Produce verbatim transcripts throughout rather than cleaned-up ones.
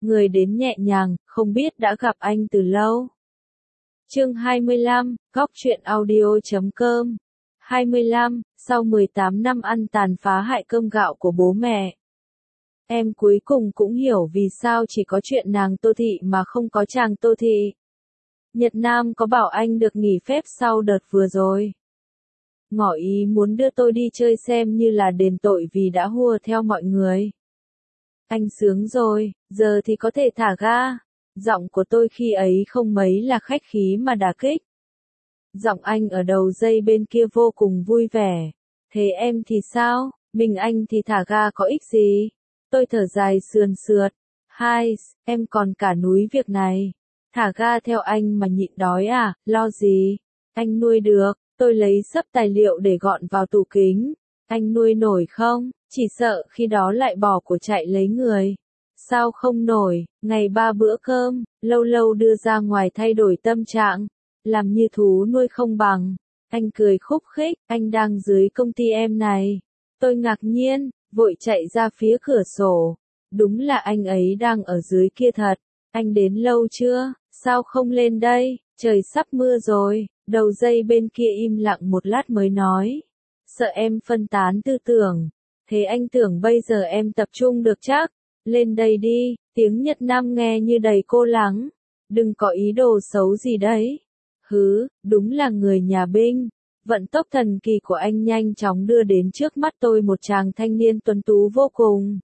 người đến nhẹ nhàng, không biết đã gặp anh từ lâu. Chương hai mươi lăm, góc truyện audio chấm com. hai mươi lăm, sau mười tám năm ăn tàn phá hại cơm gạo của bố mẹ. Em cuối cùng cũng hiểu vì sao chỉ có chuyện nàng Tô Thị mà không có chàng Tô Thị. Nhật Nam có bảo anh được nghỉ phép sau đợt vừa rồi. Ngỏ ý muốn đưa tôi đi chơi xem như là đền tội vì đã hùa theo mọi người. Anh sướng rồi, giờ thì có thể thả ga. Giọng của tôi khi ấy không mấy là khách khí mà đả kích. Giọng anh ở đầu dây bên kia vô cùng vui vẻ. Thế em thì sao, mình anh thì thả ga có ích gì? Tôi thở dài sườn sượt. Hai, em còn cả núi việc này. Thả ga theo anh mà nhịn đói à, lo gì? Anh nuôi được, tôi lấy sấp tài liệu để gọn vào tủ kính. Anh nuôi nổi không? Chỉ sợ khi đó lại bỏ của chạy lấy người. Sao không nổi, ngày ba bữa cơm, lâu lâu đưa ra ngoài thay đổi tâm trạng. Làm như thú nuôi không bằng. Anh cười khúc khích, anh đang dưới công ty em này. Tôi ngạc nhiên, vội chạy ra phía cửa sổ. Đúng là anh ấy đang ở dưới kia thật. Anh đến lâu chưa, sao không lên đây, trời sắp mưa rồi. Đầu dây bên kia im lặng một lát mới nói. Sợ em phân tán tư tưởng. Thế anh tưởng bây giờ em tập trung được chắc. Lên đây đi, tiếng Nhật Nam nghe như đầy cô lắng. Đừng có ý đồ xấu gì đấy. Hứ, đúng là người nhà binh. Vận tốc thần kỳ của anh nhanh chóng đưa đến trước mắt tôi một chàng thanh niên tuấn tú vô cùng.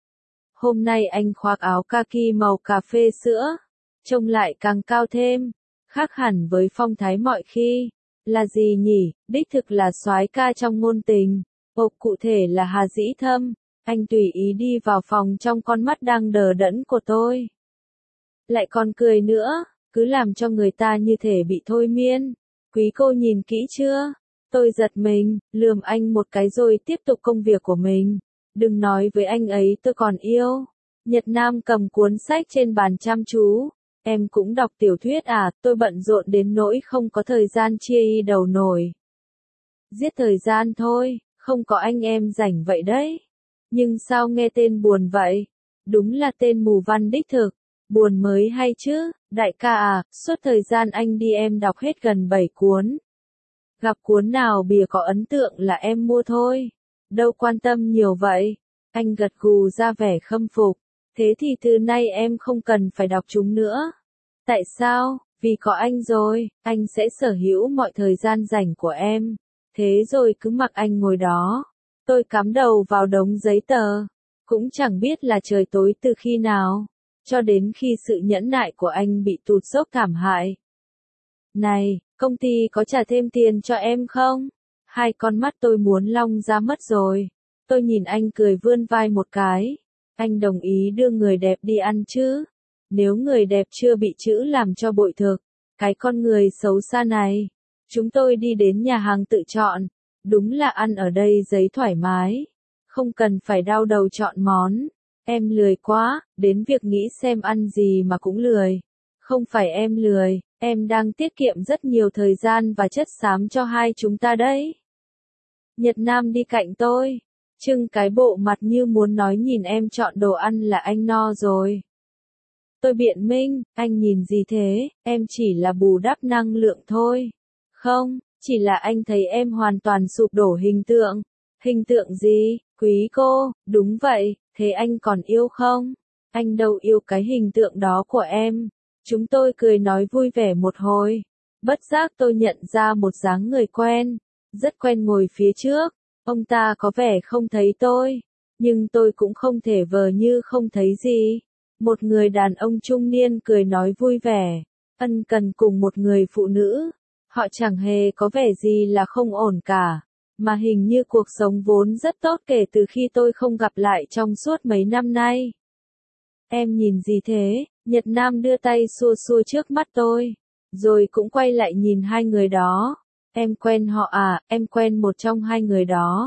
Hôm nay anh khoác áo kaki màu cà phê sữa. Trông lại càng cao thêm. Khác hẳn với phong thái mọi khi. Là gì nhỉ, đích thực là soái ca trong ngôn tình. Ồ, cụ thể là Hà Dĩ Thâm. Anh tùy ý đi vào phòng trong con mắt đang đờ đẫn của tôi. Lại còn cười nữa, cứ làm cho người ta như thể bị thôi miên. Quý cô nhìn kỹ chưa? Tôi giật mình, lườm anh một cái rồi tiếp tục công việc của mình. Đừng nói với anh ấy tôi còn yêu. Nhật Nam cầm cuốn sách trên bàn chăm chú. Em cũng đọc tiểu thuyết à, tôi bận rộn đến nỗi không có thời gian chia y đầu nổi. Giết thời gian thôi, không có anh em rảnh vậy đấy. Nhưng sao nghe tên buồn vậy? Đúng là tên mù văn đích thực. Buồn mới hay chứ, đại ca à, suốt thời gian anh đi em đọc hết gần bảy cuốn. Gặp cuốn nào bìa có ấn tượng là em mua thôi. Đâu quan tâm nhiều vậy. Anh gật gù ra vẻ khâm phục. Thế thì từ nay em không cần phải đọc chúng nữa. Tại sao? Vì có anh rồi, anh sẽ sở hữu mọi thời gian rảnh của em. Thế rồi cứ mặc anh ngồi đó. Tôi cắm đầu vào đống giấy tờ. Cũng chẳng biết là trời tối từ khi nào. Cho đến khi sự nhẫn nại của anh bị tụt dốc thảm hại. Này, công ty có trả thêm tiền cho em không? Hai con mắt tôi muốn long ra mất rồi. Tôi nhìn anh cười vươn vai một cái. Anh đồng ý đưa người đẹp đi ăn chứ? Nếu người đẹp chưa bị chữ làm cho bội thực. Cái con người xấu xa này. Chúng tôi đi đến nhà hàng tự chọn. Đúng là ăn ở đây giấy thoải mái. Không cần phải đau đầu chọn món. Em lười quá, đến việc nghĩ xem ăn gì mà cũng lười. Không phải em lười, em đang tiết kiệm rất nhiều thời gian và chất xám cho hai chúng ta đấy. Nhật Nam đi cạnh tôi. Trưng cái bộ mặt như muốn nói nhìn em chọn đồ ăn là anh no rồi. Tôi biện minh, anh nhìn gì thế, em chỉ là bù đắp năng lượng thôi. Không, chỉ là anh thấy em hoàn toàn sụp đổ hình tượng. Hình tượng gì, quý cô, đúng vậy, thế anh còn yêu không? Anh đâu yêu cái hình tượng đó của em. Chúng tôi cười nói vui vẻ một hồi. Bất giác tôi nhận ra một dáng người quen. Rất quen ngồi phía trước. Ông ta có vẻ không thấy tôi. Nhưng tôi cũng không thể vờ như không thấy gì. Một người đàn ông trung niên cười nói vui vẻ. Ân cần cùng một người phụ nữ. Họ chẳng hề có vẻ gì là không ổn cả. Mà hình như cuộc sống vốn rất tốt kể từ khi tôi không gặp lại trong suốt mấy năm nay. Em nhìn gì thế? Nhật Nam đưa tay xua xua trước mắt tôi. Rồi cũng quay lại nhìn hai người đó. Em quen họ à, em quen một trong hai người đó.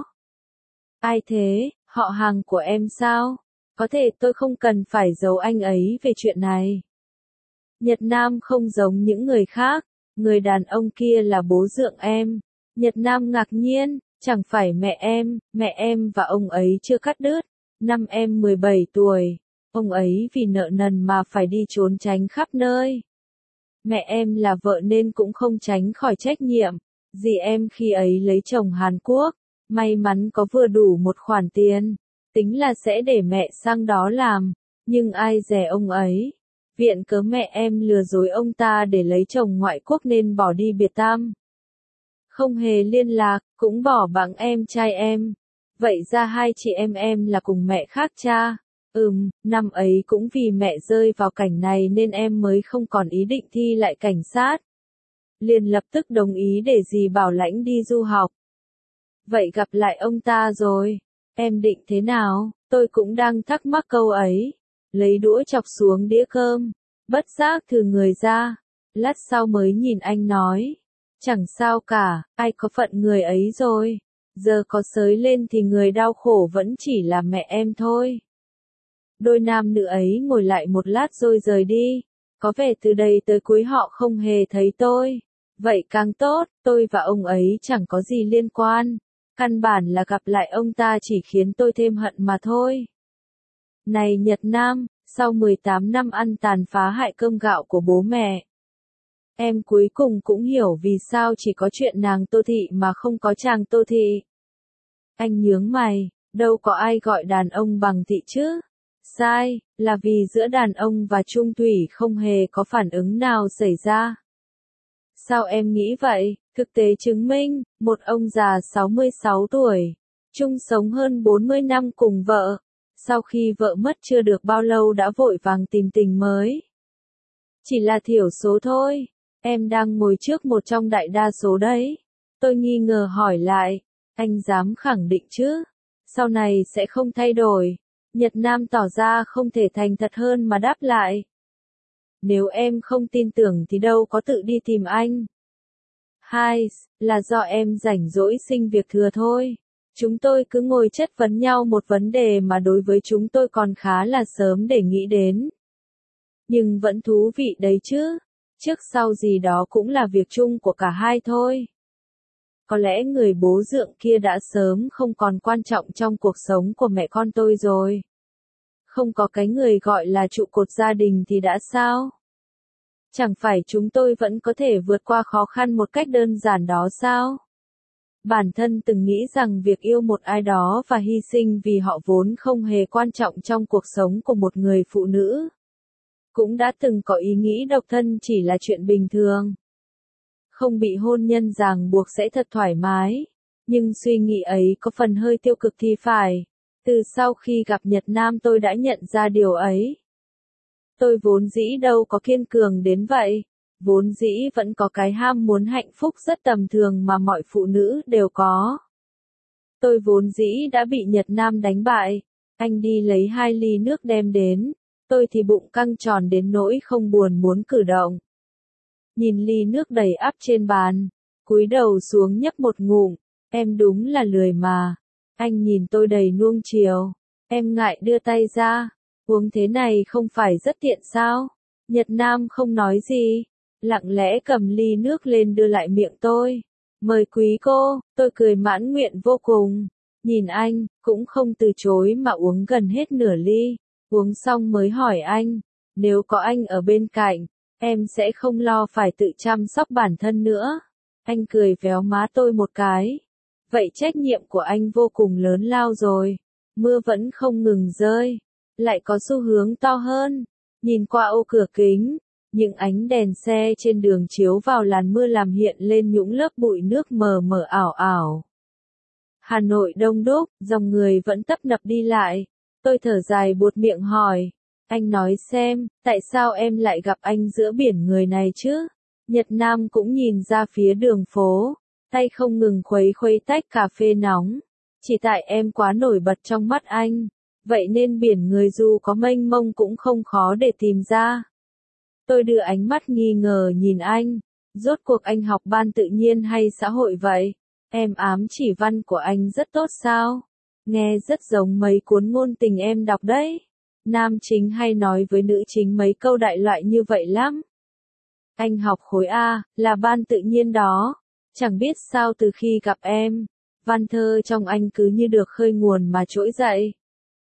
Ai thế, họ hàng của em sao? Có thể tôi không cần phải giấu anh ấy về chuyện này. Nhật Nam không giống những người khác. Người đàn ông kia là bố dượng em. Nhật Nam ngạc nhiên, chẳng phải mẹ em, mẹ em và ông ấy chưa cắt đứt. Năm em mười bảy tuổi. Ông ấy vì nợ nần mà phải đi trốn tránh khắp nơi. Mẹ em là vợ nên cũng không tránh khỏi trách nhiệm. Dì em khi ấy lấy chồng Hàn Quốc, may mắn có vừa đủ một khoản tiền, tính là sẽ để mẹ sang đó làm, nhưng ai dè ông ấy. Viện cớ mẹ em lừa dối ông ta để lấy chồng ngoại quốc nên bỏ đi biệt tăm. Không hề liên lạc, cũng bỏ bẵng em trai em. Vậy ra hai chị em em là cùng mẹ khác cha. Ừm, năm ấy cũng vì mẹ rơi vào cảnh này nên em mới không còn ý định thi lại cảnh sát. Liền lập tức đồng ý để dì Bảo Lãnh đi du học. Vậy gặp lại ông ta rồi, em định thế nào? Tôi cũng đang thắc mắc câu ấy. Lấy đũa chọc xuống đĩa cơm, bất giác thừ người ra. Lát sau mới nhìn anh nói. Chẳng sao cả, ai có phận người ấy rồi. Giờ có sới lên thì người đau khổ vẫn chỉ là mẹ em thôi. Đôi nam nữ ấy ngồi lại một lát rồi rời đi. Có vẻ từ đây tới cuối họ không hề thấy tôi. Vậy càng tốt, tôi và ông ấy chẳng có gì liên quan. Căn bản là gặp lại ông ta chỉ khiến tôi thêm hận mà thôi. Này Nhật Nam, sau mười tám năm ăn tàn phá hại cơm gạo của bố mẹ, em cuối cùng cũng hiểu vì sao chỉ có chuyện nàng Tô Thị mà không có chàng Tô Thị. Anh nhướng mày, đâu có ai gọi đàn ông bằng thị chứ? Sai, là vì giữa đàn ông và Trung Thủy không hề có phản ứng nào xảy ra. Sao em nghĩ vậy? Thực tế chứng minh, một ông già sáu mươi sáu tuổi, chung sống hơn bốn mươi năm cùng vợ, sau khi vợ mất chưa được bao lâu đã vội vàng tìm tình mới. Chỉ là thiểu số thôi, em đang ngồi trước một trong đại đa số đấy. Tôi nghi ngờ hỏi lại, anh dám khẳng định chứ? Sau này sẽ không thay đổi. Nhật Nam tỏ ra không thể thành thật hơn mà đáp lại. Nếu em không tin tưởng thì đâu có tự đi tìm anh. Hai, là do em rảnh rỗi sinh việc thừa thôi. Chúng tôi cứ ngồi chất vấn nhau một vấn đề mà đối với chúng tôi còn khá là sớm để nghĩ đến. Nhưng vẫn thú vị đấy chứ. Trước sau gì đó cũng là việc chung của cả hai thôi. Có lẽ người bố dượng kia đã sớm không còn quan trọng trong cuộc sống của mẹ con tôi rồi. Không có cái người gọi là trụ cột gia đình thì đã sao? Chẳng phải chúng tôi vẫn có thể vượt qua khó khăn một cách đơn giản đó sao? Bản thân từng nghĩ rằng việc yêu một ai đó và hy sinh vì họ vốn không hề quan trọng trong cuộc sống của một người phụ nữ. Cũng đã từng có ý nghĩ độc thân chỉ là chuyện bình thường. Không bị hôn nhân ràng buộc sẽ thật thoải mái. Nhưng suy nghĩ ấy có phần hơi tiêu cực thì phải. Từ sau khi gặp Nhật Nam tôi đã nhận ra điều ấy. Tôi vốn dĩ đâu có kiên cường đến vậy. Vốn dĩ vẫn có cái ham muốn hạnh phúc rất tầm thường mà mọi phụ nữ đều có. Tôi vốn dĩ đã bị Nhật Nam đánh bại. Anh đi lấy hai ly nước đem đến. Tôi thì bụng căng tròn đến nỗi không buồn muốn cử động. Nhìn ly nước đầy ắp trên bàn. Cúi đầu xuống nhấp một ngụm. Em đúng là lười mà. Anh nhìn tôi đầy nuông chiều. Em ngại đưa tay ra. Uống thế này không phải rất tiện sao? Nhật Nam không nói gì. Lặng lẽ cầm ly nước lên đưa lại miệng tôi. Mời quý cô, tôi cười mãn nguyện vô cùng. Nhìn anh, cũng không từ chối mà uống gần hết nửa ly. Uống xong mới hỏi anh. Nếu có anh ở bên cạnh, em sẽ không lo phải tự chăm sóc bản thân nữa. Anh cười véo má tôi một cái. Vậy trách nhiệm của anh vô cùng lớn lao rồi. Mưa vẫn không ngừng rơi. Lại có xu hướng to hơn. Nhìn qua ô cửa kính, những ánh đèn xe trên đường chiếu vào làn mưa làm hiện lên những lớp bụi nước mờ mờ ảo ảo. Hà Nội đông đúc, dòng người vẫn tấp nập đi lại. Tôi thở dài buột miệng hỏi. Anh nói xem, tại sao em lại gặp anh giữa biển người này chứ? Nhật Nam cũng nhìn ra phía đường phố. Tay không ngừng khuấy khuấy tách cà phê nóng. Chỉ tại em quá nổi bật trong mắt anh. Vậy nên biển người dù có mênh mông cũng không khó để tìm ra. Tôi đưa ánh mắt nghi ngờ nhìn anh. Rốt cuộc anh học ban tự nhiên hay xã hội vậy? Em ám chỉ văn của anh rất tốt sao? Nghe rất giống mấy cuốn ngôn tình em đọc đấy. Nam chính hay nói với nữ chính mấy câu đại loại như vậy lắm. Anh học khối A, là ban tự nhiên đó. Chẳng biết sao từ khi gặp em, văn thơ trong anh cứ như được khơi nguồn mà trỗi dậy.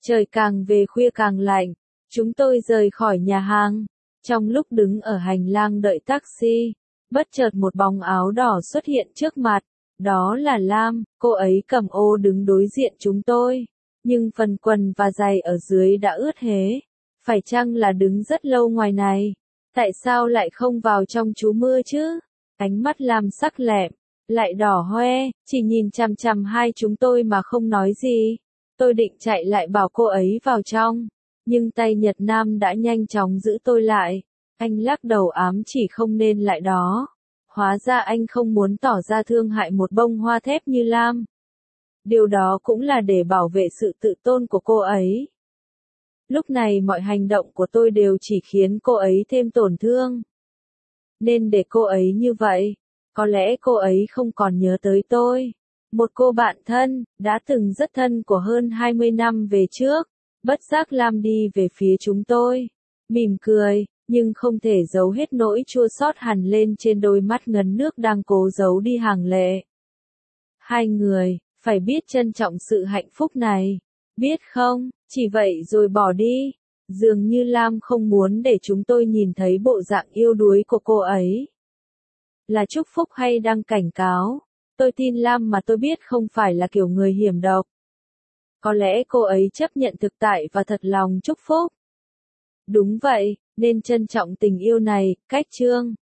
Trời càng về khuya càng lạnh, chúng tôi rời khỏi nhà hàng. Trong lúc đứng ở hành lang đợi taxi, bất chợt một bóng áo đỏ xuất hiện trước mặt. Đó là Lam, cô ấy cầm ô đứng đối diện chúng tôi. Nhưng phần quần và giày ở dưới đã ướt hế. Phải chăng là đứng rất lâu ngoài này? Tại sao lại không vào trong trú mưa chứ? Ánh mắt Lam sắc lẹm, lại đỏ hoe, chỉ nhìn chằm chằm hai chúng tôi mà không nói gì. Tôi định chạy lại bảo cô ấy vào trong, nhưng tay Nhật Nam đã nhanh chóng giữ tôi lại. Anh lắc đầu ám chỉ không nên lại đó. Hóa ra anh không muốn tỏ ra thương hại một bông hoa thép như Lam. Điều đó cũng là để bảo vệ sự tự tôn của cô ấy. Lúc này mọi hành động của tôi đều chỉ khiến cô ấy thêm tổn thương. Nên để cô ấy như vậy, có lẽ cô ấy không còn nhớ tới tôi. Một cô bạn thân, đã từng rất thân của hơn hai mươi năm về trước, bất giác Lam đi về phía chúng tôi. Mỉm cười, nhưng không thể giấu hết nỗi chua xót hằn lên trên đôi mắt ngấn nước đang cố giấu đi hàng lệ. Hai người, phải biết trân trọng sự hạnh phúc này. Biết không, chỉ vậy rồi bỏ đi. Dường như Lam không muốn để chúng tôi nhìn thấy bộ dạng yêu đuối của cô ấy. Là chúc phúc hay đang cảnh cáo? Tôi tin Lam mà tôi biết không phải là kiểu người hiểm độc. Có lẽ cô ấy chấp nhận thực tại và thật lòng chúc phúc. Đúng vậy, nên trân trọng tình yêu này, cách chương.